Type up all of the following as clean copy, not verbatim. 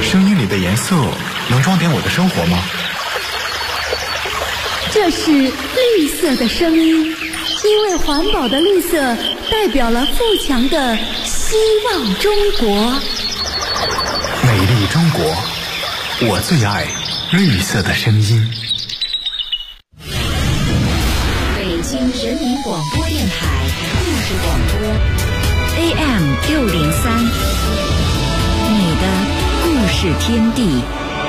声音里的颜色能装点我的生活吗？ 这是绿色的声音，因为环保的绿色代表了富强的希望中国。 美丽中国，我最爱绿色的声音。 北京人民广播电台故事广播 AM603，你的故事天地。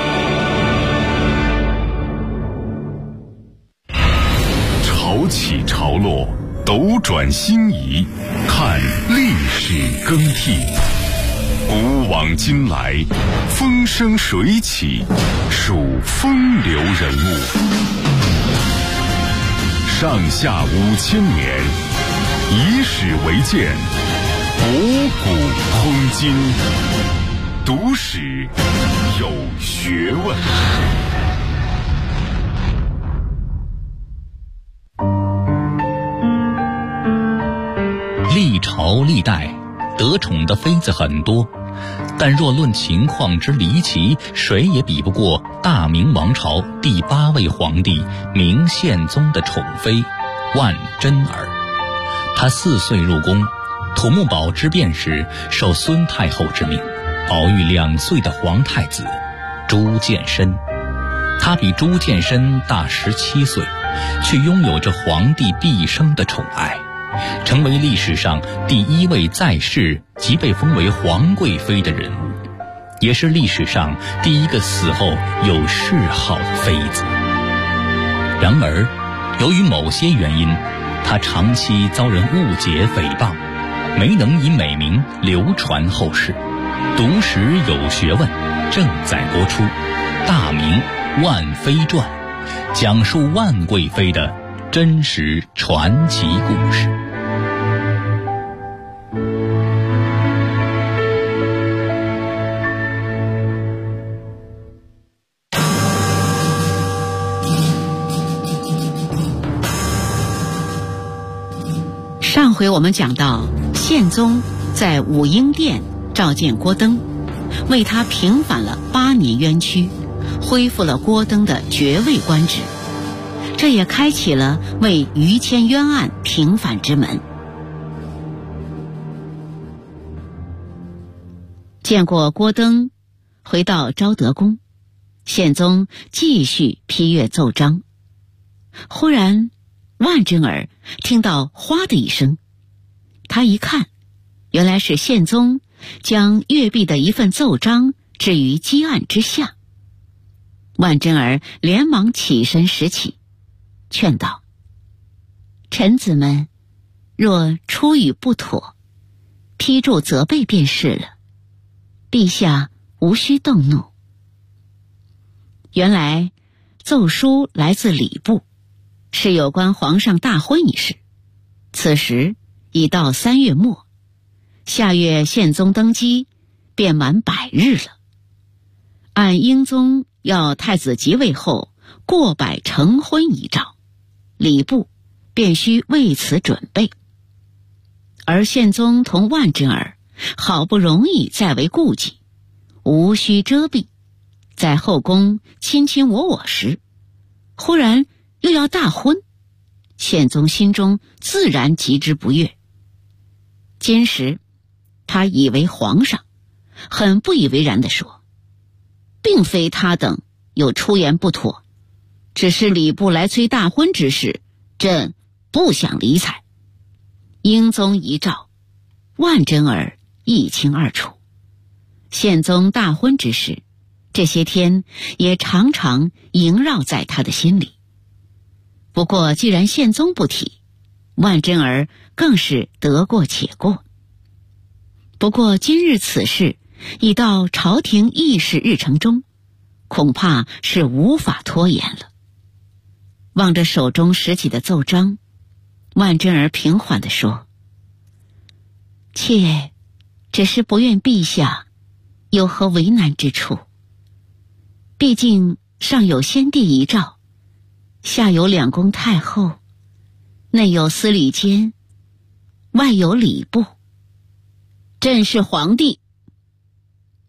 潮起潮落，斗转星移，看历史更替。古往今来，风生水起，数风流人物。上下5000年，以史为鉴，博古通今，读史有学问。 历朝历代得宠的妃子很多，但若论情况之离奇，谁也比不过大明王朝第8位皇帝明宪宗的宠妃万贞儿。她4岁入宫，土木堡之变时受孙太后之命，保育2岁的皇太子朱见深。她比朱见深大17岁，却拥有着皇帝毕生的宠爱，成为历史上第1位在世即被封为皇贵妃的人物，也是历史上第1个死后有谥号的妃子。然而，由于某些原因，她长期遭人误解诽谤，没能以美名流传后世。读史有学问正在播出《大明万妃传》，讲述万贵妃的真实传奇故事。 上回我们讲到，宪宗在武英殿召见郭登，为他平反了8年冤屈，恢复了郭登的爵位官职，这也开启了为于谦冤案平反之门。见过郭登，回到昭德宫，宪宗继续批阅奏章。忽然万贞儿听到哗的一声，他一看，原来是宪宗将阅毕的一份奏章置于几案之下。万贞儿连忙起身拾起，劝道：臣子们若出语不妥，批注责备便是了，陛下无需动怒。原来奏书来自礼部，是有关皇上大婚一事。此时已到3月末，下月宪宗登基便满100日了。按英宗要太子即位后过百成婚遗诏，礼部便需为此准备。而宪宗同万贞儿好不容易再为顾忌，无需遮蔽，在后宫卿卿我我时，忽然又要大婚，宪宗心中自然极之不悦。今时他以为皇上，很不以为然地说：并非他等有出言不妥，只是礼部来催大婚之事，朕不想理睬。英宗遗诏，万贞儿一清二楚。宪宗大婚之事，这些天也常常萦绕在他的心里。不过既然宪宗不提，万贞儿更是得过且过。不过今日此事已到朝廷议事日程中，恐怕是无法拖延了。望着手中拾起的奏章，万贞儿平缓地说：妾只是不愿陛下有何为难之处，毕竟上有先帝遗诏，下有2宫太后，内有司礼监，外有礼部，朕是皇帝。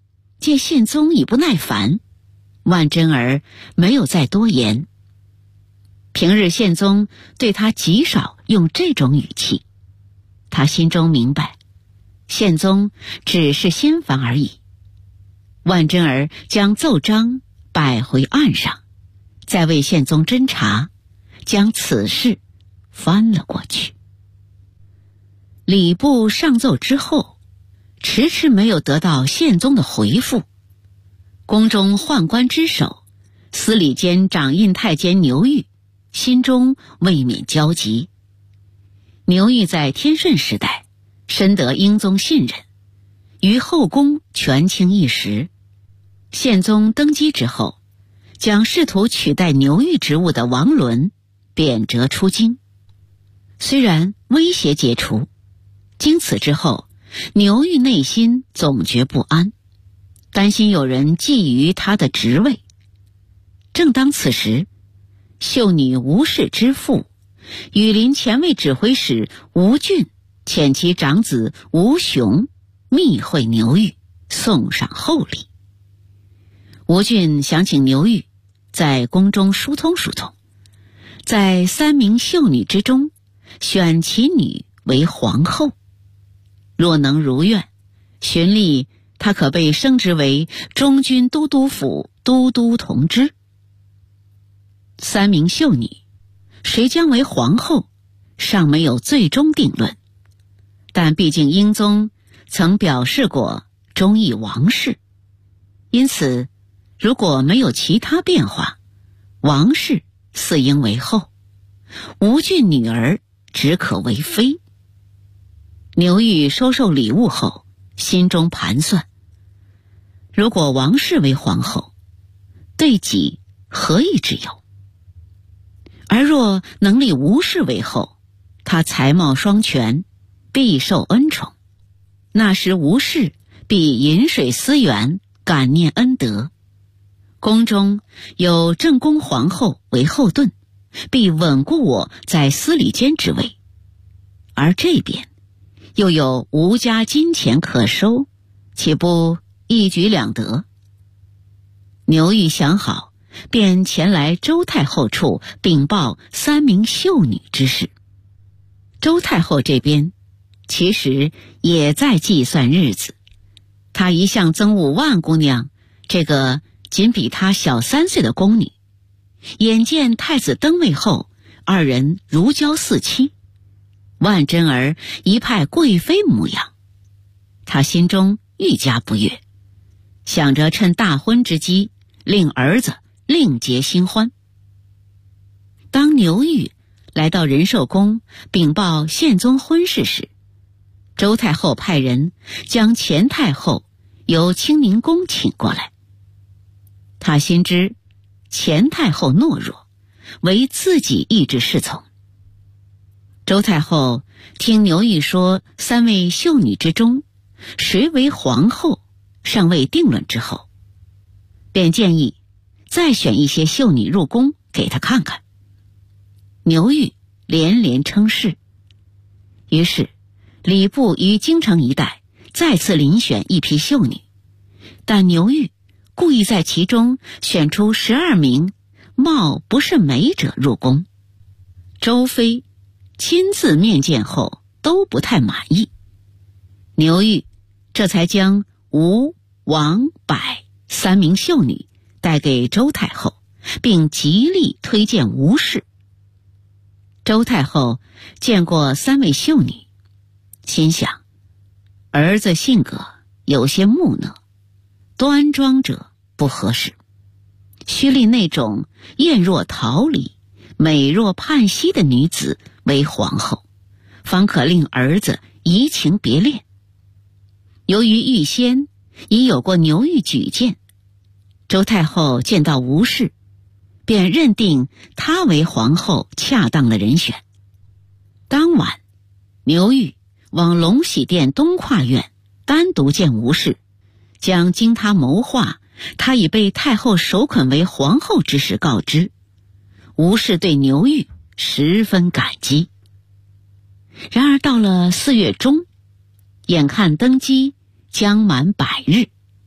见宪宗已不耐烦，万贞儿没有再多言。平日宪宗对他极少用这种语气，他心中明白，宪宗只是心烦而已。万贞儿将奏章摆回案上，再为宪宗侦查，将此事翻了过去。礼部上奏之后，迟迟没有得到宪宗的回复。宫中宦官之首，司礼监掌印太监牛玉心中未免焦急。牛玉在天顺时代深得英宗信任，于后宫权倾一时。宪宗登基之后，将试图取代牛玉职务的王伦贬谪出京。虽然威胁解除，经此之后，牛玉内心总觉不安，担心有人觊觎他的职位。正当此时，秀女吴氏之父羽林前卫指挥使吴俊遣其长子吴雄密会牛玉，送上厚礼。吴俊想请牛玉在宫中疏通疏通，在3名秀女之中选其女为皇后，若能如愿，循例她可被升职为中军都督府都督同知。3名秀女谁将为皇后尚没有最终定论，但毕竟英宗曾表示过忠义王氏，因此如果没有其他变化，王氏似应为后，吴俊女儿只可为妃。牛玉收受礼物后，心中盘算，如果王氏为皇后，对己何益之有？而若能立吴氏为后，她才貌双全，必受恩宠，那时吴氏必饮水思源，感念恩德。宫中有正宫皇后为后盾，必稳固我在司礼监之位，而这边又有吴家金钱可收，岂不一举两得？牛玉想好，便前来周太后处禀报3名秀女之事。周太后这边其实也在计算日子，她一向憎恶万姑娘这个仅比她小3岁的宫女，眼见太子登位后，2人如胶似漆，万贞儿一派贵妃模样，她心中愈加不悦，想着趁大婚之机令儿子另结新欢。当牛玉来到仁寿宫禀报宪宗婚事时，周太后派人将前太后由清宁宫请过来。他心知前太后懦弱，唯自己意志侍从。周太后听牛玉说3位秀女之中谁为皇后尚未定论之后，便建议再选一些秀女入宫给他看看。牛玉连连称是，于是礼部于京城一带再次遴选一批秀女，但牛玉故意在其中选出12名貌不甚美者入宫。周妃亲自面见后都不太满意，牛玉这才将吴、王、柏3名秀女带给周太后，并极力推荐吴氏。周太后见过3位秀女，心想儿子性格有些木讷，端庄者不合适，须立那种艳若桃李、美若盼兮的女子为皇后，方可令儿子移情别恋。由于预先已有过牛玉举荐，周太后见到吴氏，便认定她为皇后恰当的人选。当晚，牛玉往隆喜殿东跨院单独见吴氏，将经他谋划她已被太后首肯为皇后之事告知。吴氏对牛玉十分感激。然而到了4月中，眼看登基将满100日，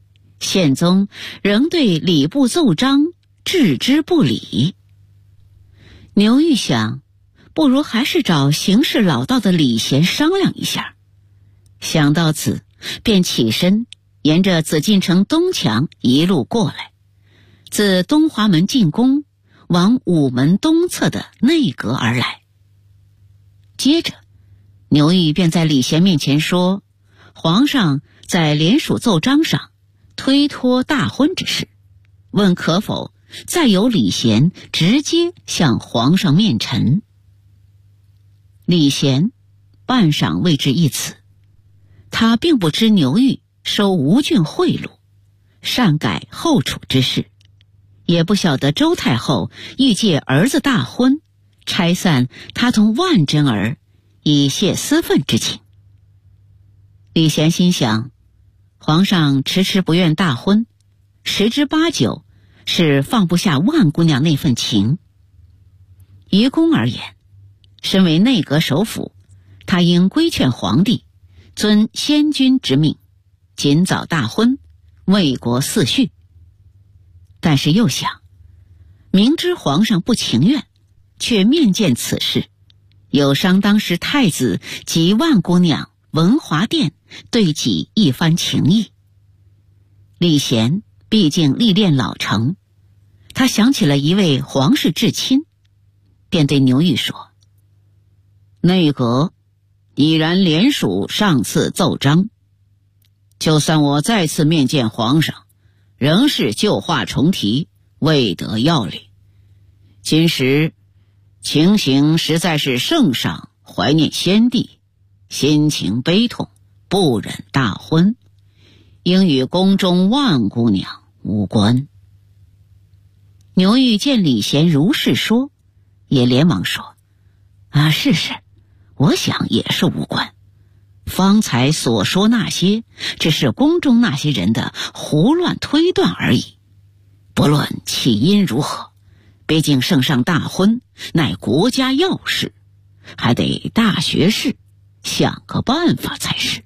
宪宗仍对礼部奏章置之不理。牛玉想，不如还是找行事老道的李贤商量一下。想到此，便起身沿着紫禁城东墙一路过来，自东华门进宫，往午门东侧的内阁而来。接着牛玉便在李贤面前说，皇上在联署奏章上推脱大婚之事，问可否再由李贤直接向皇上面陈。李贤半晌未置一词，他并不知牛玉收吴郡贿赂，擅改后储之事，也不晓得周太后欲借儿子大婚拆散他同万贞儿，以泄私愤之情。李贤心想，皇上迟迟不愿大婚，十之八九是放不下万姑娘那份情。于公而言，身为内阁首辅，他应规劝皇帝遵先君之命，尽早大婚，为国嗣序。但是又想，明知皇上不情愿，却面见此事，有伤当时太子及万姑娘文华殿对己一番情谊。李贤毕竟历练老成，他想起了一位皇室至亲，便对牛玉说，内阁已然联署上次奏章，就算我再次面见皇上，仍是旧话重提，未得要领。今时情形实在是圣上怀念先帝，心情悲痛，不忍大婚，应与宫中万姑娘无关。牛玉见李贤如是说，也连忙说，是，我想也是无关。方才所说那些，只是宫中那些人的胡乱推断而已。不论起因如何，毕竟圣上大婚乃国家要事，还得大学士想个办法才是。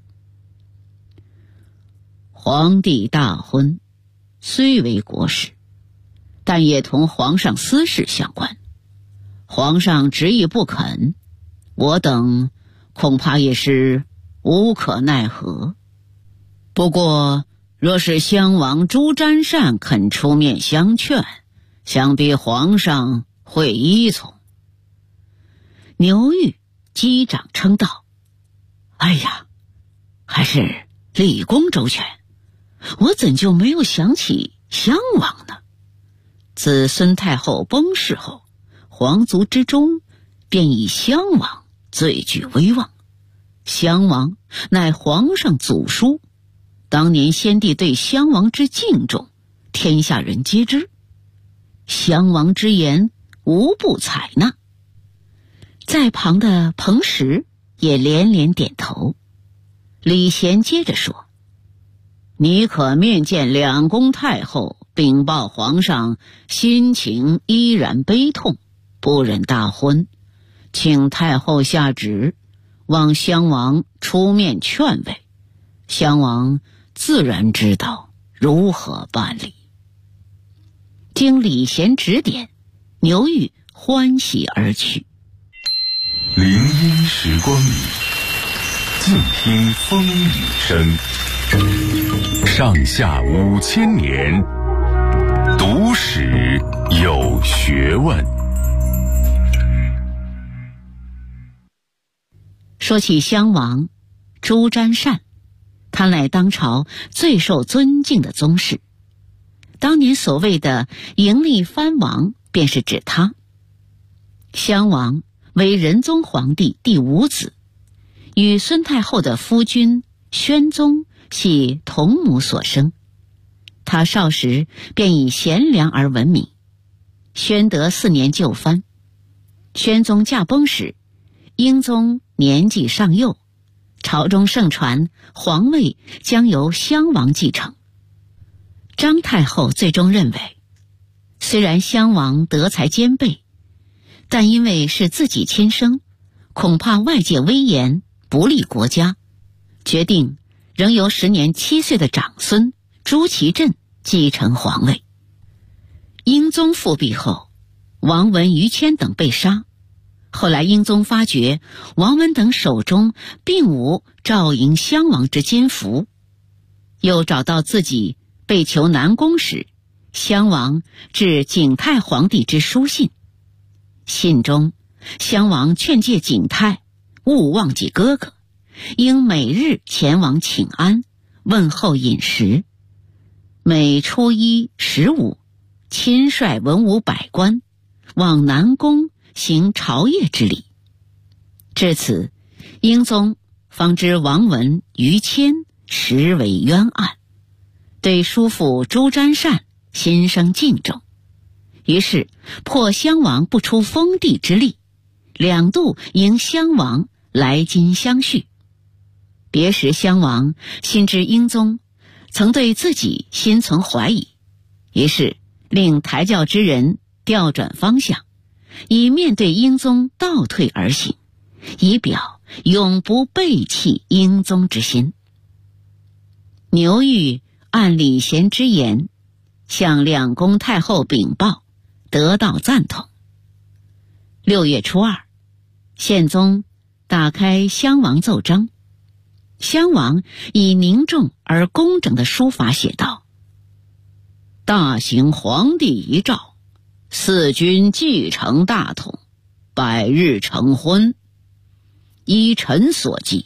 皇帝大婚虽为国事，但也同皇上私事相关。皇上执意不肯，我等恐怕也是无可奈何。不过若是襄王朱瞻善肯出面相劝，想必皇上会依从。牛玉击掌称道，还是李公周全，我怎就没有想起襄王呢？自孙太后崩逝后，皇族之中便以襄王最具威望。襄王乃皇上祖叔，当年先帝对襄王之敬重，天下人皆知。襄王之言无不采纳。在旁的彭石也连连点头。李贤接着说，你可面见两宫太后，禀报皇上心情依然悲痛，不忍大婚，请太后下旨，望襄王出面劝慰，襄王自然知道如何办理。经李贤指点，牛玉欢喜而去。 林荫时光里，静听风雨声。上下5000年，读史有学问。 说起襄王朱瞻善，他乃当朝最受尊敬的宗室。当年所谓的迎立藩王便是指他。襄王为仁宗皇帝第5子，与孙太后的夫君宣宗系同母所生。他少时便以贤良而闻名。宣德4年就藩，宣宗驾崩时，英宗年纪尚幼，朝中盛传皇位将由襄王继承。张太后最终认为，虽然襄王德才兼备，但因为是自己亲生，恐怕外界威严不利国家，决定仍由时年7岁的长孙朱祁镇继承皇位。英宗复辟后，王文、于谦等被杀。后来英宗发觉王文等手中并无照迎襄王之金符，又找到自己被囚南宫时襄王致景泰皇帝之书信。信中襄王劝诫景泰勿忘记哥哥，应每日前往请安，问候饮食。每初一、15，亲率文武百官往南宫行朝谒之礼。至此，英宗方知王文、于谦实为冤案，对叔父朱瞻善心生敬重，于是迫襄王不出封地之力，两度迎襄王来京相叙。别时襄王心知英宗曾对自己心存怀疑，于是令抬轿之人调转方向，以面对英宗倒退而行，以表永不背弃英宗之心。牛玉按礼贤之言向两宫太后禀报，得到赞同。6月初2，宪宗打开襄王奏章。襄王以凝重而工整的书法写道：大行皇帝遗诏，4君继承大统，100日成婚。依臣所记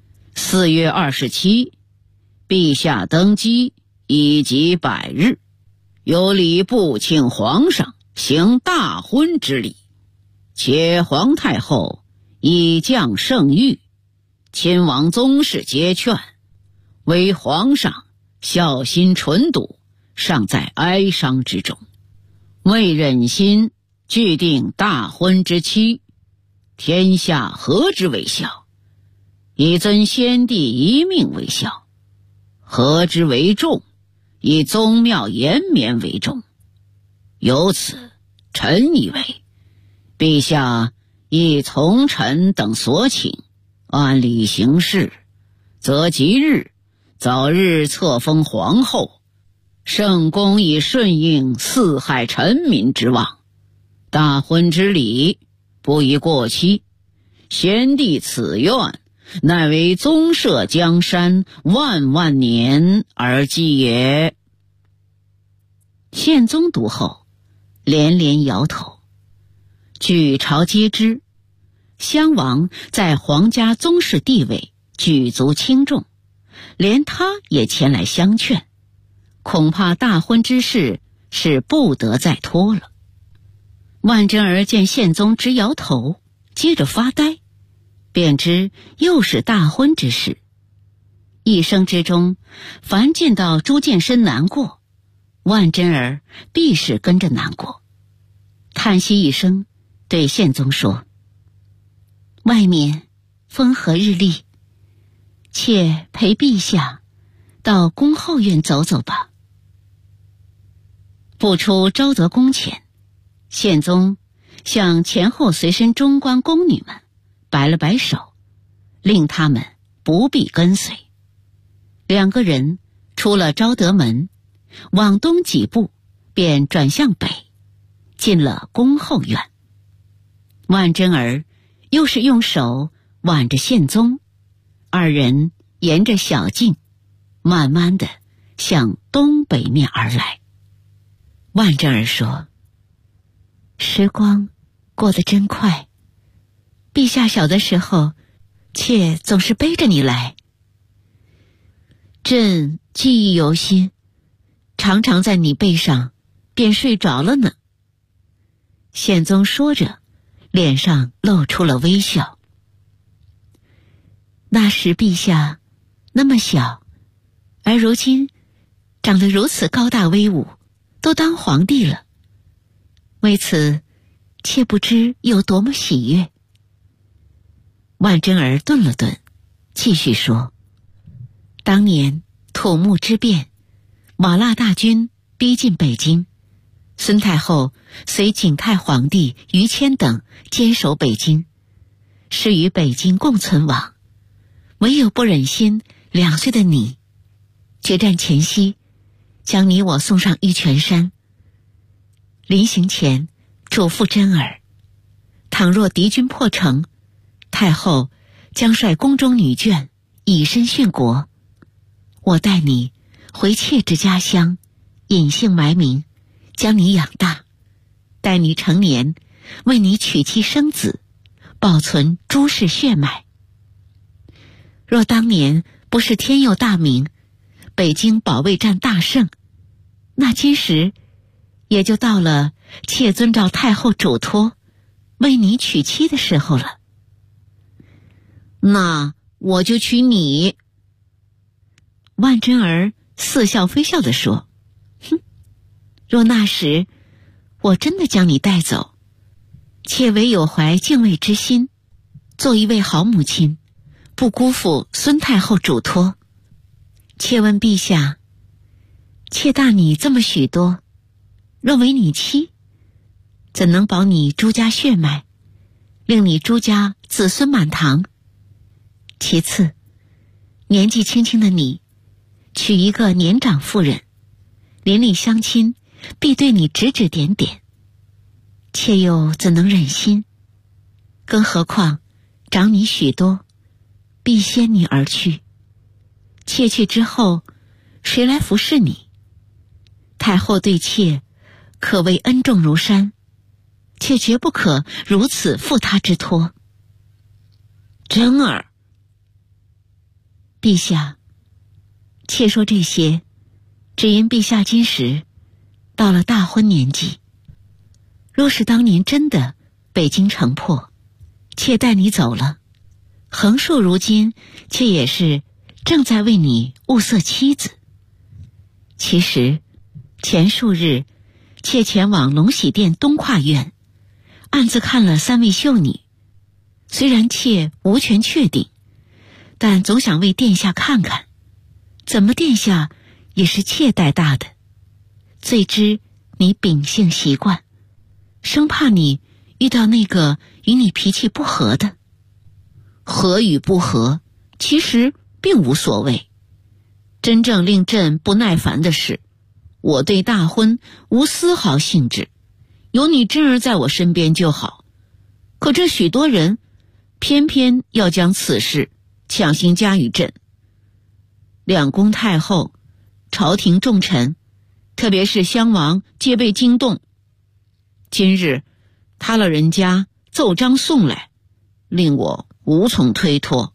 ，4月27，陛下登基已及100日，有礼部请皇上行大婚之礼，且皇太后已降圣谕，亲王宗室皆劝，唯皇上孝心纯笃，尚在哀伤之中，未忍心拒定大婚之期，天下何之为孝？以尊先帝遗命为孝，何之为重？以宗庙延绵为重。由此，臣以为，陛下亦从臣等所请，按理行事，则即日早日册封皇后，圣公以顺应四海臣民之望，大婚之礼不宜过期。先帝此愿，乃为宗社江山万万年而继也。宪宗读后连连摇头。举朝皆知，襄王在皇家宗室地位举足轻重，连他也前来相劝，恐怕大婚之事是不得再拖了。万贞儿见宪宗直摇头，接着发呆，便知又是大婚之事。一生之中，凡见到朱见深难过，万贞儿必是跟着难过。叹息一声，对宪宗说：外面风和日丽，妾陪陛下到宫后院走走吧。步出昭德宫前，宪宗向前后随身中官宫女们摆了摆手，令他们不必跟随。两个人出了昭德门，往东几步便转向北，进了宫后院。万贞儿又是用手挽着宪宗，二人沿着小径慢慢地向东北面而来。万贞儿说：时光过得真快，陛下小的时候，妾总是背着你来，朕记忆犹新，常常在你背上便睡着了呢。宪宗说着，脸上露出了微笑。那时陛下那么小，而如今长得如此高大威武，都当皇帝了，为此妾不知有多么喜悦。万贞儿顿了顿，继续说：当年土木之变，瓦剌大军逼近北京，孙太后随景泰皇帝于谦等坚守北京，是与北京共存亡。唯有不忍心2岁的你决战前夕将你我送上玉泉山。临行前嘱咐真儿，倘若敌军破城，太后将率宫中女眷以身殉国，我带你回妾之家乡，隐姓埋名，将你养大，待你成年，为你娶妻生子，保存朱氏血脉。若当年不是天佑大明，北京保卫战大胜，那今时也就到了妾遵照太后嘱托，为你娶妻的时候了。那我就娶你。万贞儿似笑非笑地说，哼，若那时我真的将你带走，妾唯有怀敬畏之心，做一位好母亲，不辜负孙太后嘱托。妾问陛下，妾大你这么许多，若为你妻，怎能保你朱家血脉，令你朱家子孙满堂？其次，年纪轻轻的你，娶一个年长妇人，邻里乡亲必对你指指点点，妾又怎能忍心？更何况长你许多，必先你而去，妾去之后，谁来服侍你？太后对妾可谓恩重如山，妾绝不可如此负他之托。贞儿，陛下，妾说这些，只因陛下今时到了大婚年纪，若是当年真的北京城破，妾带你走了，横竖如今，妾也是正在为你物色妻子。其实前数日，妾前往隆喜殿东跨院，暗自看了3位秀女，虽然妾无权确定，但总想为殿下看看，怎么殿下也是妾带大的，最知你秉性习惯，生怕你遇到那个与你脾气不合的。合与不合，其实并无所谓，真正令朕不耐烦的是，我对大婚无丝毫兴致，有你真儿在我身边就好。可这许多人偏偏要将此事强行加于朕。两宫太后、朝廷重臣，特别是襄王，皆被惊动。今日他老人家奏章送来，令我无从推脱。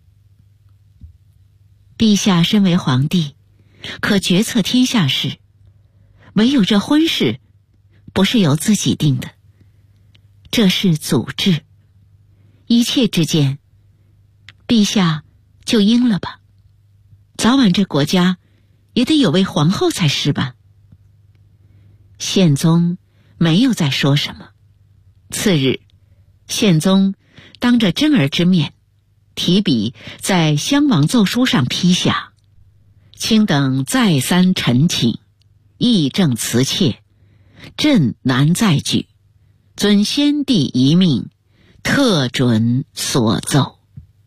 陛下身为皇帝，可决策天下事，唯有这婚事不是由自己定的，这是祖制，一切之间，陛下就应了吧。早晚这国家也得有位皇后才是吧。宪宗没有再说什么。次日，宪宗当着真儿之面，提笔在襄王奏书上批下：卿等再三陈请，议政辞妾，朕难再举，遵先帝遗命，特准所奏。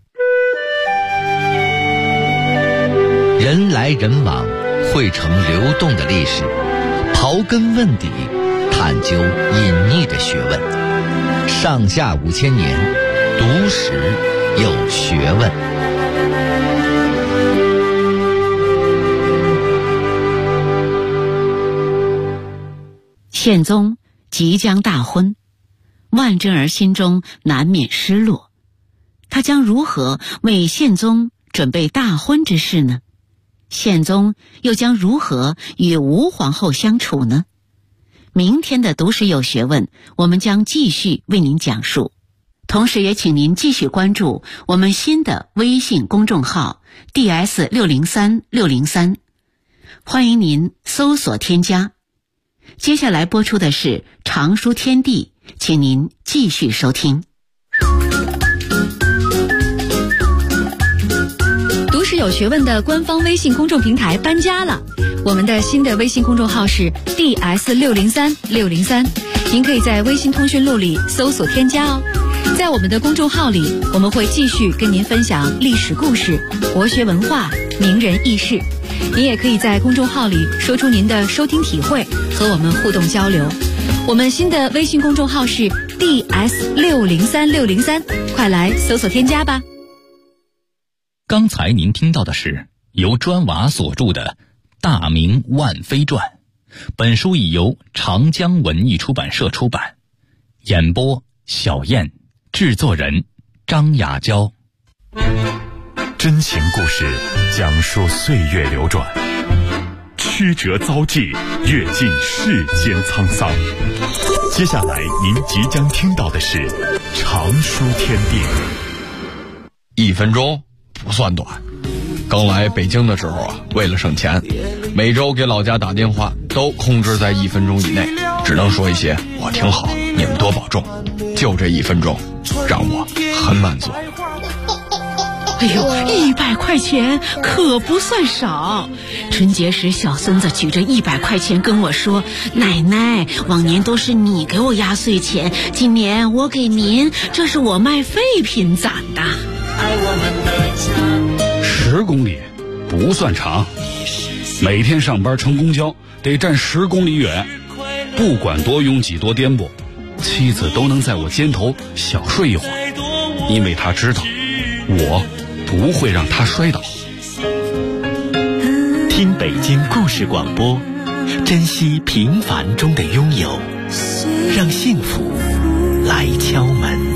人来人往，汇成流动的历史，刨根问底，探究隐匿的学问。上下5000年，读史有学问。 宪宗即将大婚，万贞儿心中难免失落。他将如何为宪宗准备大婚之事呢？宪宗又将如何与吴皇后相处呢？明天的读史有学问，我们将继续为您讲述。同时也请您继续关注我们新的微信公众号 DS603603，欢迎您搜索添加。接下来播出的是常书天地，请您继续收听。 读史有学问的官方微信公众平台搬家了，我们的新的微信公众号是 DS603603，您可以在微信通讯录里搜索添加哦。在我们的公众号里，我们会继续跟您分享历史故事、国学文化、名人轶事， 您也可以在公众号里说出您的收听体会，和我们互动交流。我们新的微信公众号是 DS603603，快来搜索添加吧。 刚才您听到的是由砖瓦所著的《大明万妃传》，本书已由长江文艺出版社出版。演播小燕，制作人张雅娇。 真情故事讲述岁月流转，曲折遭际，阅尽世间沧桑。接下来您即将听到的是常书天地。 1分钟不算短。刚来北京的时候为了省钱，每周给老家打电话都控制在1分钟以内，只能说一些我挺好，你们多保重。就这1分钟让我很满足。 哎呦，100块钱可不算少。春节时小孙子举着100块钱跟我说，奶奶，往年都是你给我压岁钱，今年我给您，这是我卖废品攒的。 10公里不算长，每天上班乘公交得站10公里远，不管多拥挤多颠簸，妻子都能在我肩头小睡一会儿，因为她知道我不会让她摔倒。 听北京故事广播，珍惜平凡中的拥有，让幸福来敲门。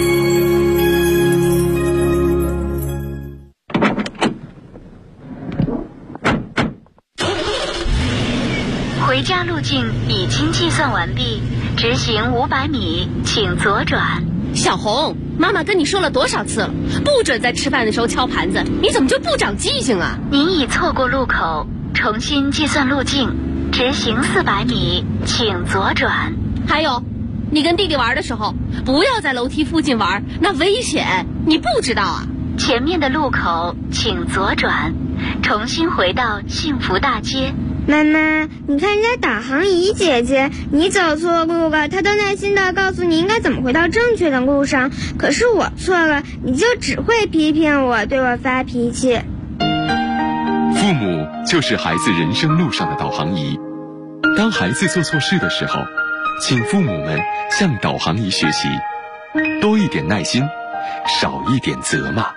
回家路径已经计算完毕，直行500米，请左转。 小红，妈妈跟你说了多少次了，不准在吃饭的时候敲盘子，你怎么就不长记性啊？ 您已错过路口，重新计算路径，直行400米，请左转。 还有，你跟弟弟玩的时候，不要在楼梯附近玩，那危险，你不知道啊？ 前面的路口请左转，重新回到幸福大街。 妈妈，你看人家导航仪姐姐，你走错路了，她都耐心地告诉你应该怎么回到正确的路上。可是我错了，你就只会批评我，对我发脾气。 父母就是孩子人生路上的导航仪。当孩子做错事的时候，请父母们向导航仪学习，多一点耐心，少一点责骂。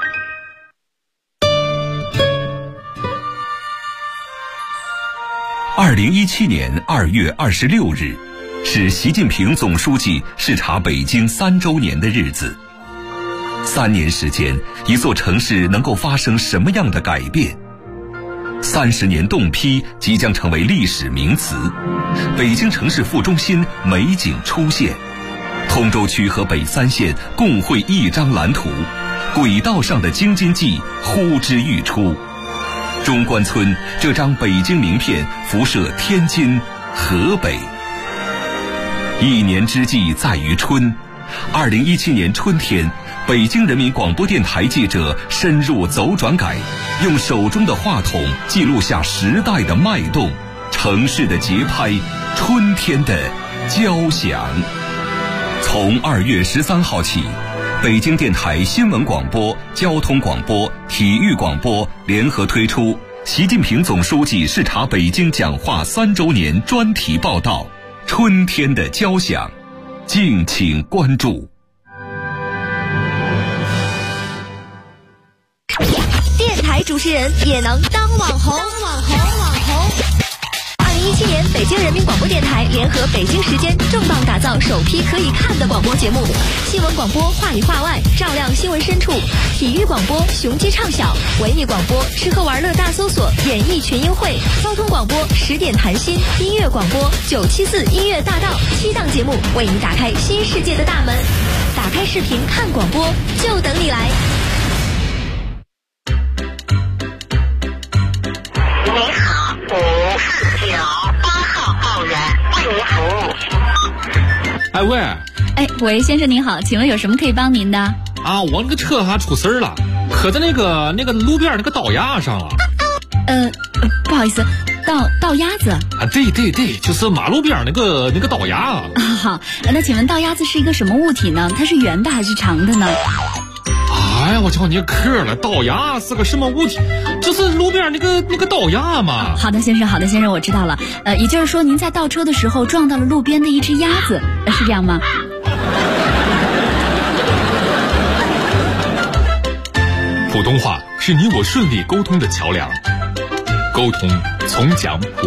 2017年2月26日，是习近平总书记视察北京3周年的日子。3年时间，一座城市能够发生什么样的改变？30年冻批即将成为历史名词，北京城市副中心美景出现，通州区和北3县共绘一张蓝图，轨道上的京津冀呼之欲出。中关村这张北京名片辐射天津、河北。一年之计在于春，2017年春天，北京人民广播电台记者深入走转改，用手中的话筒记录下时代的脉动，城市的节拍，春天的交响。从2月13号起，北京电台新闻广播、交通广播、体育广播联合推出习近平总书记视察北京讲话3周年专题报道《春天的交响》，敬请关注。 电台主持人也能当网红。2017年，北京人民广播电台联合北京时间重磅打造首批可以看的广播节目：新闻广播话里话外，照亮新闻深处；体育广播雄鸡唱晓；文艺广播吃喝玩乐大搜索，演艺群英会；交通广播10点谈心；音乐广播974音乐大道。7档节目为你打开新世界的大门。打开视频看广播，就等你来。 你好，549-8号报员为您服务。 哎喂， 喂，先生您好，请问有什么可以帮您的？ 啊，我那个车还出事儿了，磕在那个路边那个道牙上了。 不好意思，道鸭子啊，对，就是马路边那个道牙啊。 好，那请问道鸭子是一个什么物体呢？它是圆的还是长的呢？ 啊， 哎呀，我叫你客了，倒牙是个什么物体？就是路边那个倒牙嘛。 好的，先生，我知道了。也就是说，您在倒车的时候撞到了路边的一只鸭子，是这样吗？ 普通话是你我顺利沟通的桥梁，沟通从讲普